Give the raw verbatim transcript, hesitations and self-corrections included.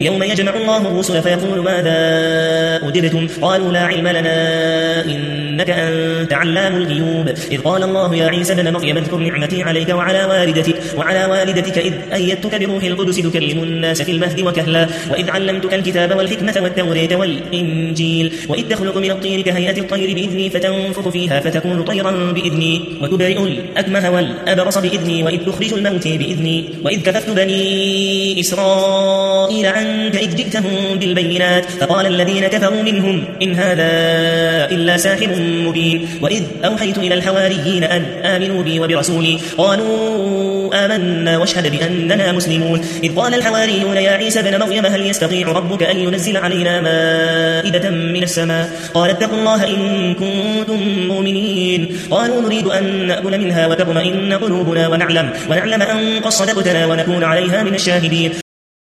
يوم يجمع الله الرسل فيقول ماذا أجبتم قالوا لا علم لنا إنك أنت علام الغيوب إذ قال الله يا عيسى ابن مريم اذكر نعمتي عليك وعلى والدتك وعلى والدتك إذ أيدتك بروح القدس تكلم الناس في المهد وكهلا وإذ علمتك الكتاب والحكمة والتوراة والإنجيل وإذ تخلق من الطين كهيئة الطير بإذني فتنفخ فيها فتكون طيرا بإذني وتبرئ الأكمه والأبرص بإذني وإذ تخرج الموت بإذني وإذ كففت بني إسرائيل عنك إذ جئتهم بالبينات فقال الذين كفروا منهم إن هذا إلا ساحر مبين وإذ أوحيت إلى الحواريين أن آمنوا بي وبرسولي قالوا آمنا واشهد بأننا مسلمون إذ قال الحواريون يا عيسى ابن مريم هل يستطيع ربك أن ينزل علينا مائدة من السماء قال اتقوا الله إن كنتم مؤمنين قالوا نريد أن نأكل منها وتطمئن قلوبنا ونعلم ونعلم أن قد صدقتنا ونكون عليها من الشاهدين